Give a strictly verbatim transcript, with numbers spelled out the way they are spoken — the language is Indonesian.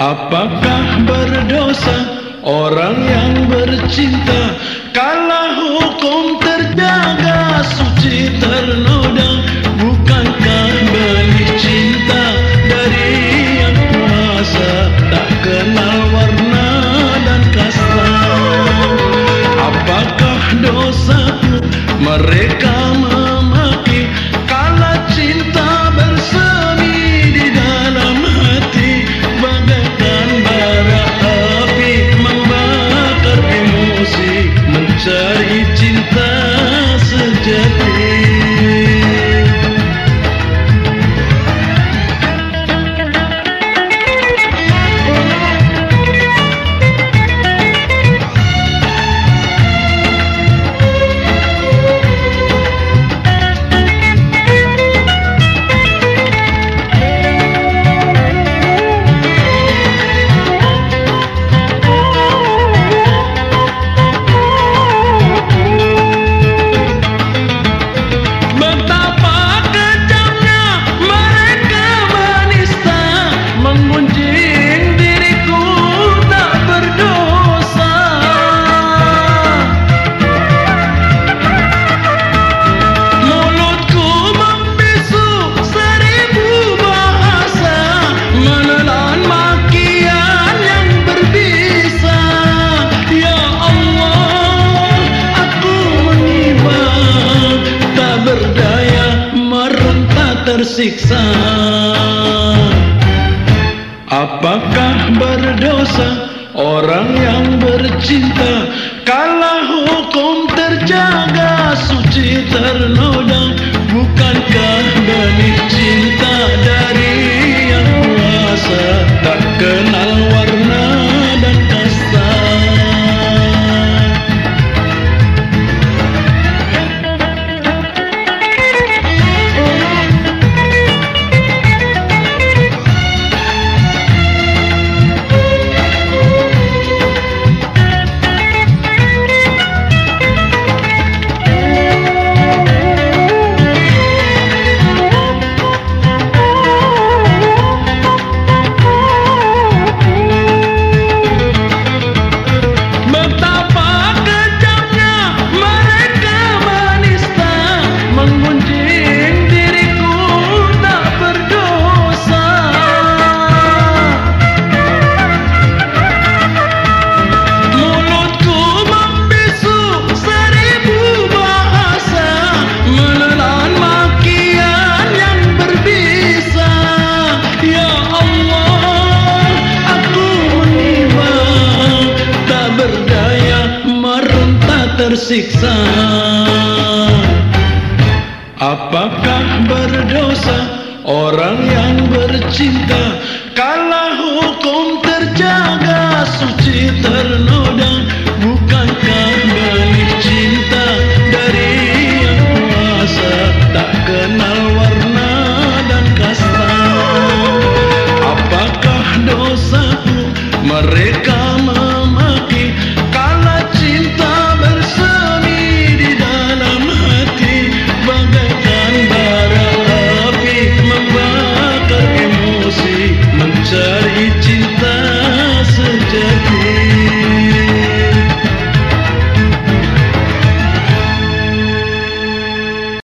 Apakah berdosa orang yang bercinta kala hukum terjaga, suci ternoda? Bukankah benih cinta dari yang kuasa, tak kenal warna dan kasta? Apakah dosaku mereka memaki kala cinta bersemi di dalam hati, bagaikan bara api membakar emosi, mencari cinta sejati. Tersiksa. Apakah berdosa orang yang bercinta kala hukum terjaga, suci ternoda? Bukankah benih cinta dari yang kuasa, tak kenal warna dan kasta? Tersiksa. Apakah berdosa orang yang bercinta kala hukum terjaga, suci ternoda?